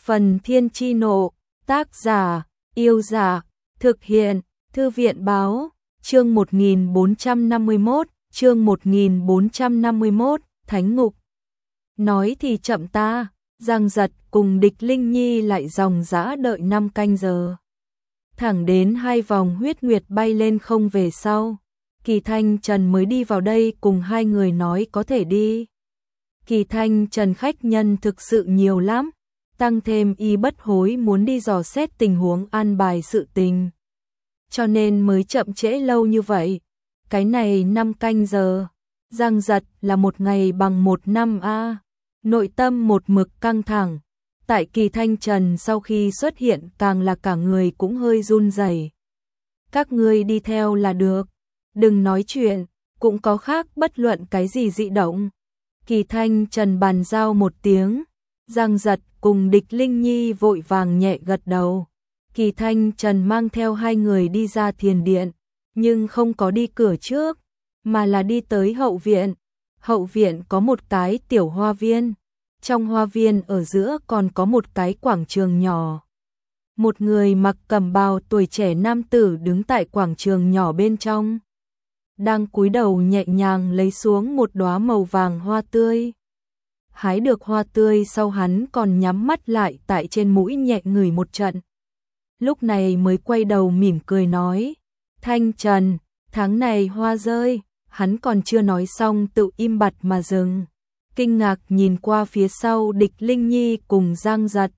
Phần Thiên Chi Nộ, tác giả, Yêu Giả, thực hiện, Thư viện Báo, chương 1451, Thánh Ngục. Nói thì chậm ta, Giang Giật cùng Địch Linh Nhi lại dòng dã đợi 5 canh giờ. Thẳng đến 2 vòng huyết nguyệt bay lên không về sau, Kỳ Thanh Trần mới đi vào đây cùng 2 người nói có thể đi. Kỳ Thanh Trần khách nhân thực sự nhiều lắm, tăng thêm Y Bất Hối muốn đi dò xét tình huống an bài sự tình, cho nên mới chậm trễ lâu như vậy. Cái này 5 canh giờ, Giang Giật là 1 ngày bằng 1 năm a. Nội tâm một mực căng thẳng, tại Kỳ Thanh Trần sau khi xuất hiện càng là cả người cũng hơi run rẩy. Các ngươi đi theo là được, đừng nói chuyện, cũng có khác bất luận cái gì dị động. Kỳ Thanh Trần bàn giao một tiếng, Giang Giật cùng Địch Linh Nhi vội vàng nhẹ gật đầu. Kỳ Thanh Trần mang theo 2 người đi ra thiền điện, nhưng không có đi cửa trước, mà là đi tới hậu viện. Hậu viện có một cái tiểu hoa viên, trong hoa viên ở giữa còn có một cái quảng trường nhỏ. Một người mặc cẩm bào tuổi trẻ nam tử đứng tại quảng trường nhỏ bên trong, đang cúi đầu nhẹ nhàng lấy xuống một đóa màu vàng hoa tươi. Hái được hoa tươi sau hắn còn nhắm mắt lại tại trên mũi nhẹ ngửi một trận. Lúc này mới quay đầu mỉm cười nói, Thanh Trần, tháng này hoa rơi. Hắn còn chưa nói xong tự im bặt mà dừng, kinh ngạc nhìn qua phía sau Địch Linh Nhi cùng Giang Giật.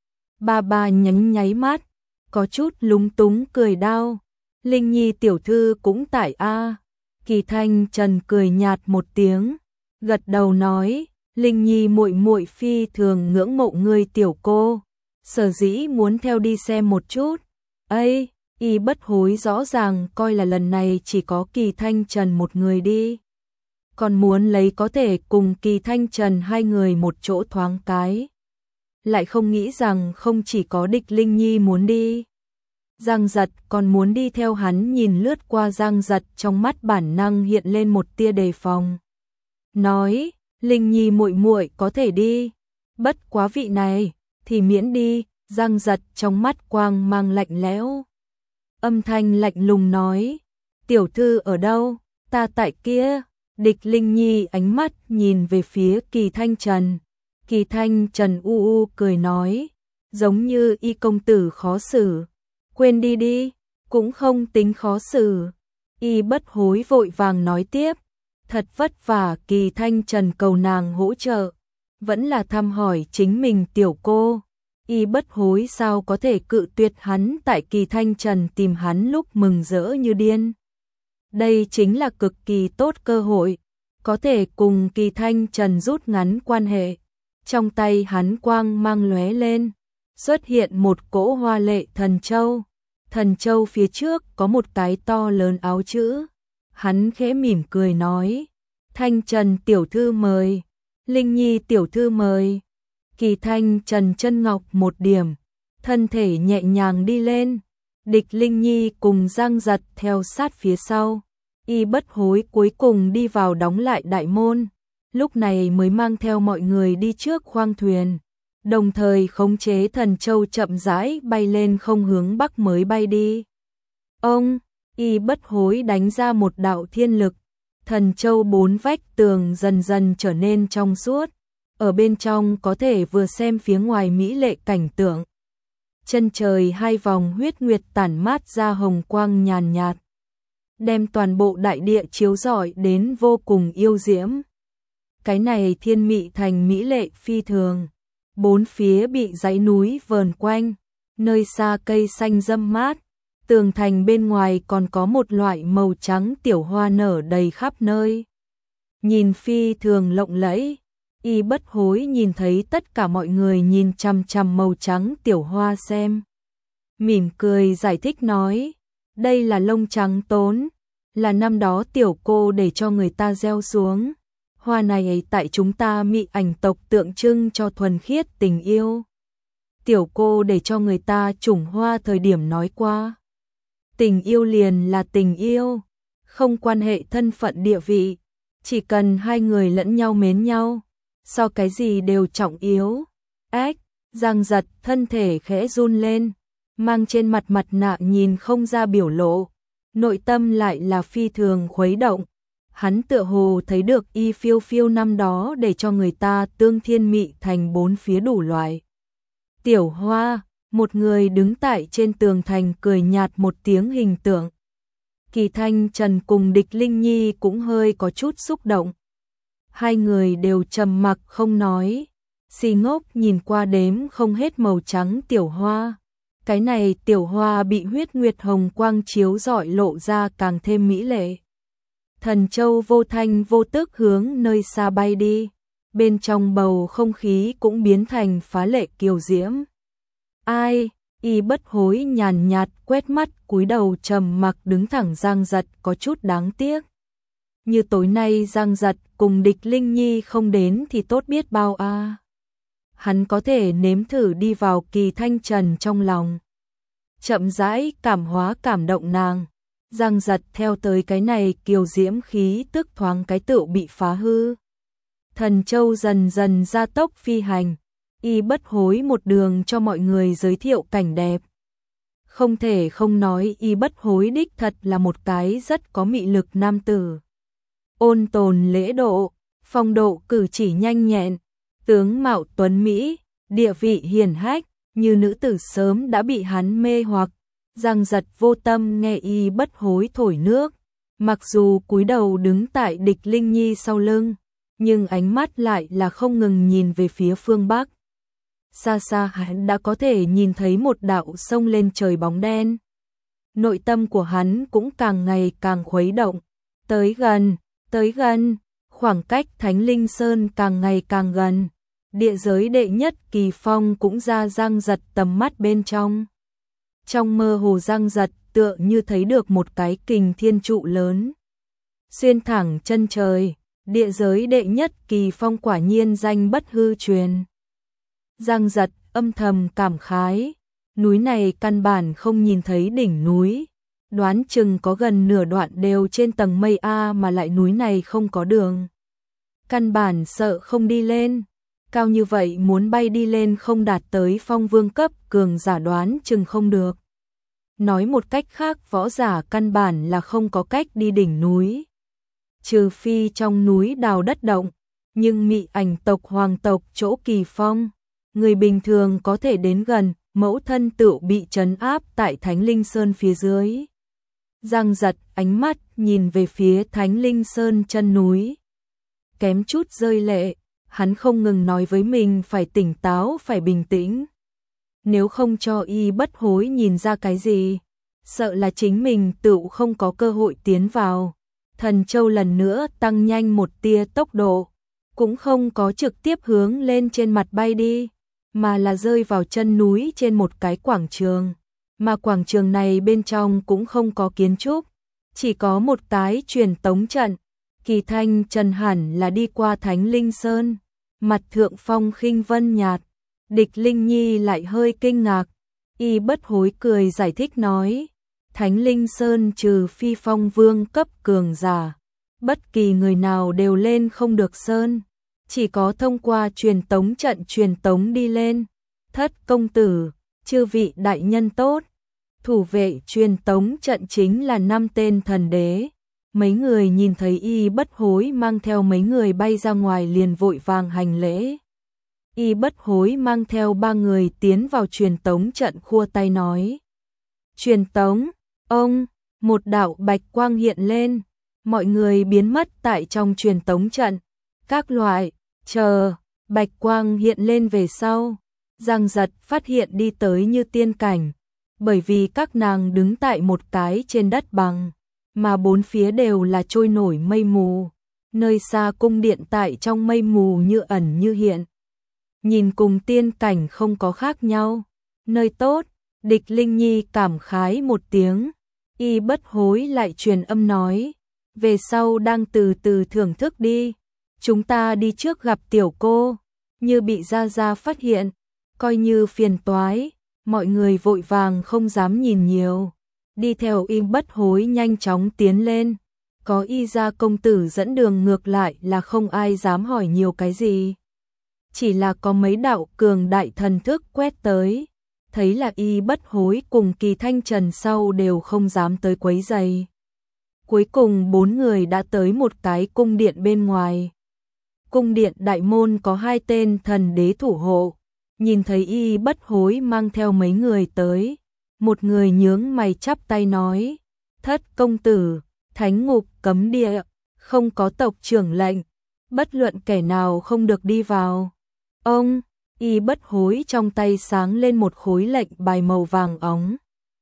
Ba nháy mắt, có chút lúng túng cười đau. Linh Nhi tiểu thư cũng tại a. Kỳ Thanh Trần cười nhạt một tiếng, gật đầu nói, Linh Nhi muội muội phi thường ngưỡng mộ ngươi tiểu cô, sở dĩ muốn theo đi xem một chút. Ây, Y Bất Hối rõ ràng coi là lần này chỉ có Kỳ Thanh Trần một người đi, còn muốn lấy có thể cùng Kỳ Thanh Trần 2 người một chỗ thoáng cái, lại không nghĩ rằng không chỉ có Địch Linh Nhi muốn đi, Giang Giật còn muốn đi theo hắn. Nhìn lướt qua Giang Giật, trong mắt bản năng hiện lên một tia đề phòng, nói, Linh Nhi muội muội có thể đi, bất quá vị này thì miễn đi. Giang Giật trong mắt quang mang lạnh lẽo, âm thanh lạnh lùng nói, tiểu thư ở đâu? Ta tại kia. Địch Linh Nhi ánh mắt nhìn về phía Kỳ Thanh Trần. Kỳ Thanh Trần u cười nói, giống như Y công tử khó xử, quên đi đi, cũng không tính khó xử. Y Bất Hối vội vàng nói tiếp, thật vất vả Kỳ Thanh Trần cầu nàng hỗ trợ, vẫn là thăm hỏi chính mình tiểu cô. Y Bất Hối sao có thể cự tuyệt hắn tại Kỳ Thanh Trần tìm hắn lúc mừng rỡ như điên. Đây chính là cực kỳ tốt cơ hội, có thể cùng Kỳ Thanh Trần rút ngắn quan hệ. Trong tay hắn quang mang lóe lên, xuất hiện một cỗ hoa lệ thần châu. Thần châu phía trước có một cái to lớn áo chữ. Hắn khẽ mỉm cười nói, Thanh Trần tiểu thư mời, Linh Nhi tiểu thư mời. Kỳ Thanh Trần chân ngọc một điểm, thân thể nhẹ nhàng đi lên. Địch Linh Nhi cùng Giang Giật theo sát phía sau. Y Bất Hối cuối cùng đi vào đóng lại đại môn, lúc này mới mang theo mọi người đi trước khoang thuyền, đồng thời khống chế thần châu chậm rãi bay lên không hướng bắc mới bay đi. Ông, Y Bất Hối đánh ra một đạo thiên lực, thần châu 4 vách tường dần dần trở nên trong suốt. Ở bên trong có thể vừa xem phía ngoài mỹ lệ cảnh tượng. Chân trời 2 vòng huyết nguyệt tản mát ra hồng quang nhàn nhạt, đem toàn bộ đại địa chiếu rọi đến vô cùng yêu diễm. Cái này thiên mị thành mỹ lệ phi thường, 4 phía bị dãy núi vờn quanh, nơi xa cây xanh râm mát, tường thành bên ngoài còn có một loại màu trắng tiểu hoa nở đầy khắp nơi, nhìn phi thường lộng lẫy. Y Bất Hối nhìn thấy tất cả mọi người nhìn chằm chằm màu trắng tiểu hoa xem, mỉm cười giải thích nói, đây là lông trắng tốn, là năm đó tiểu cô để cho người ta gieo xuống. Hoa này tại chúng ta Mị Ảnh tộc tượng trưng cho thuần khiết tình yêu. Tiểu cô để cho người ta chủng hoa thời điểm nói qua, tình yêu liền là tình yêu, không quan hệ thân phận địa vị, chỉ cần 2 người lẫn nhau mến nhau, so cái gì đều trọng yếu. Ếch, Giang Giật thân thể khẽ run lên, mang trên mặt mặt nạ nhìn không ra biểu lộ, nội tâm lại là phi thường khuấy động. Hắn tựa hồ thấy được Y Phiêu Phiêu năm đó để cho người ta tương thiên mị thành bốn phía đủ loại. Tiểu Hoa, một người đứng tại trên tường thành cười nhạt một tiếng hình tượng. Kỳ Thanh Trần cùng Địch Linh Nhi cũng hơi có chút xúc động. Hai người đều trầm mặc không nói, si ngốc nhìn qua đếm không hết màu trắng tiểu hoa. Cái này tiểu hoa bị huyết nguyệt hồng quang chiếu rọi lộ ra càng thêm mỹ lệ. Thần châu vô thanh vô tức hướng nơi xa bay đi, bên trong bầu không khí cũng biến thành phá lệ kiều diễm. Ai? Y Bất Hối nhàn nhạt quét mắt cúi đầu trầm mặc đứng thẳng. Giang Giật có chút đáng tiếc. Như tối nay Giang Giật cùng Địch Linh Nhi không đến thì tốt biết bao a. Hắn có thể nếm thử đi vào Kỳ Thanh Trần trong lòng, chậm rãi cảm hóa cảm động nàng. Giang Giật theo tới cái này kiều diễm khí tức thoáng cái tựu bị phá hư. Thần châu dần dần gia tốc phi hành, Y Bất Hối một đường cho mọi người giới thiệu cảnh đẹp. Không thể không nói Y Bất Hối đích thật là một cái rất có mị lực nam tử. Ôn tồn lễ độ, phong độ cử chỉ nhanh nhẹn, tướng mạo tuấn mỹ, địa vị hiển hách, như nữ tử sớm đã bị hắn mê hoặc. Giang Giật vô tâm nghe Y Bất Hối thổi nước, mặc dù cúi đầu đứng tại Địch Linh Nhi sau lưng, nhưng ánh mắt lại là không ngừng nhìn về phía phương Bắc. Xa xa hắn đã có thể nhìn thấy một đạo sông lên trời bóng đen. Nội tâm của hắn cũng càng ngày càng khuấy động. Tới gần, khoảng cách Thánh Linh Sơn càng ngày càng gần. Địa giới đệ nhất kỳ phong cũng ra Giang Giật tầm mắt bên trong. Trong mơ hồ Giang Giật tựa như thấy được một cái kình thiên trụ lớn xuyên thẳng chân trời, địa giới đệ nhất kỳ phong quả nhiên danh bất hư truyền. Giang Giật âm thầm cảm khái, núi này căn bản không nhìn thấy đỉnh núi, đoán chừng có gần nửa đoạn đều trên tầng mây A mà lại núi này không có đường. Căn bản sợ không đi lên, cao như vậy muốn bay đi lên không đạt tới phong vương cấp cường giả đoán chừng không được. Nói một cách khác võ giả căn bản là không có cách đi đỉnh núi. Trừ phi trong núi đào đất động, nhưng mị ảnh tộc hoàng tộc chỗ kỳ phong, người bình thường có thể đến gần, mẫu thân tựu bị trấn áp tại Thánh Linh Sơn phía dưới. Giang Giật ánh mắt nhìn về phía Thánh Linh Sơn chân núi, kém chút rơi lệ, hắn không ngừng nói với mình phải tỉnh táo, phải bình tĩnh. Nếu không cho Y Bất Hối nhìn ra cái gì, sợ là chính mình tựu không có cơ hội tiến vào. Thần châu lần nữa tăng nhanh một tia tốc độ, cũng không có trực tiếp hướng lên trên mặt bay đi, mà là rơi vào chân núi trên một cái quảng trường. Mà quảng trường này bên trong cũng không có kiến trúc, chỉ có một cái truyền tống trận. Kỳ Thanh Trần hẳn là đi qua Thánh Linh Sơn, mặt thượng phong khinh vân nhạt. Địch Linh Nhi lại hơi kinh ngạc, Y Bất Hối cười giải thích nói, Thánh Linh Sơn trừ phi phong vương cấp cường giả, bất kỳ người nào đều lên không được sơn, chỉ có thông qua truyền tống trận truyền tống đi lên. Thất công tử, chư vị đại nhân tốt, thủ vệ truyền tống trận chính là 5 tên thần đế. Mấy người nhìn thấy Y Bất Hối mang theo mấy người bay ra ngoài liền vội vàng hành lễ. Y Bất Hối mang theo 3 người tiến vào truyền tống trận khua tay nói. Truyền tống, ông, một đạo bạch quang hiện lên, mọi người biến mất tại trong truyền tống trận. Các loại, bạch quang hiện lên về sau, Giang Giật phát hiện đi tới như tiên cảnh, bởi vì các nàng đứng tại một cái trên đất bằng, mà bốn phía đều là trôi nổi mây mù, nơi xa cung điện tại trong mây mù như ẩn như hiện. Nhìn cùng tiên cảnh không có khác nhau, nơi tốt. Địch Linh Nhi cảm khái một tiếng, Y Bất Hối lại truyền âm nói, về sau đang từ từ thưởng thức đi, chúng ta đi trước gặp tiểu cô, như bị Gia Gia phát hiện, coi như phiền toái. Mọi người vội vàng không dám nhìn nhiều, đi theo Y Bất Hối nhanh chóng tiến lên, có Y gia công tử dẫn đường ngược lại là không ai dám hỏi nhiều cái gì. chỉ là có mấy đạo cường đại thần thức quét tới, thấy là Y Bất Hối cùng Kỳ Thanh Trần sau đều không dám tới quấy rầy. Cuối cùng 4 người đã tới một cái cung điện bên ngoài. Cung điện đại môn có 2 tên thần đế thủ hộ, nhìn thấy Y Bất Hối mang theo mấy người tới, một người nhướng mày chắp tay nói: "Thất công tử, thánh ngục cấm địa, không có tộc trưởng lệnh, bất luận kẻ nào không được đi vào." Ông, Y Bất Hối trong tay sáng lên một khối lệnh bài màu vàng óng.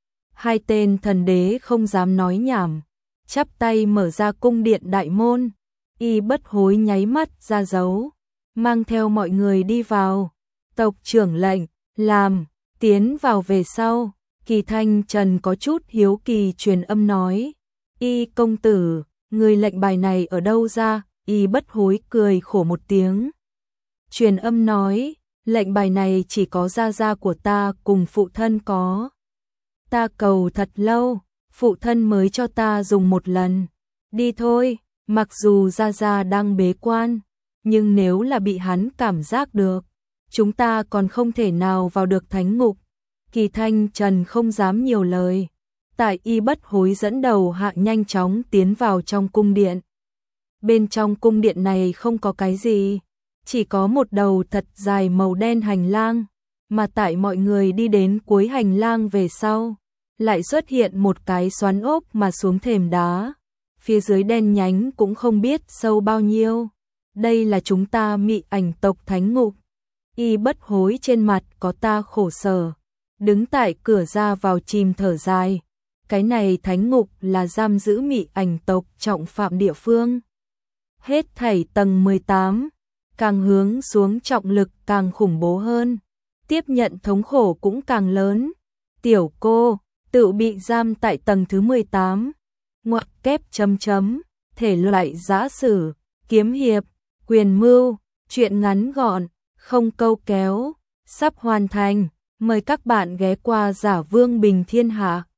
2 tên thần đế không dám nói nhảm, chắp tay mở ra cung điện đại môn. Y Bất Hối nháy mắt ra dấu, mang theo mọi người đi vào. Tộc trưởng lệnh, làm, tiến vào về sau. Kỳ Thanh Trần có chút hiếu kỳ truyền âm nói: "Y công tử, người lệnh bài này ở đâu ra?" Y Bất Hối cười khổ một tiếng, truyền âm nói: "Lệnh bài này chỉ có gia gia của ta cùng phụ thân có. Ta cầu thật lâu, phụ thân mới cho ta dùng một lần. Đi thôi." Mặc dù gia gia đang bế quan, nhưng nếu là bị hắn cảm giác được, chúng ta còn không thể nào vào được thánh ngục. Kỳ Thanh Trần không dám nhiều lời, tại Y Bất Hối dẫn đầu hạ nhanh chóng tiến vào trong cung điện. Bên trong cung điện này không có cái gì, chỉ có một đầu thật dài màu đen hành lang, mà tại mọi người đi đến cuối hành lang về sau, lại xuất hiện một cái xoắn ốc mà xuống thềm đá. Phía dưới đen nhánh cũng không biết sâu bao nhiêu. Đây là chúng ta Mị Ảnh tộc thánh ngục. Y Bất Hối trên mặt có ta khổ sở, đứng tại cửa ra vào chìm thở dài. Cái này thánh ngục là giam giữ Mị Ảnh tộc trọng phạm địa phương. Hết thảy tầng 18, càng hướng xuống trọng lực càng khủng bố hơn, tiếp nhận thống khổ cũng càng lớn. Tiểu cô tự bị giam tại tầng thứ 18. Ngoặc kép chấm chấm, thể loại giã sử, kiếm hiệp, quyền mưu, truyện ngắn gọn, không câu kéo, sắp hoàn thành. Mời các bạn ghé qua Giả Vương Bình Thiên Hạ.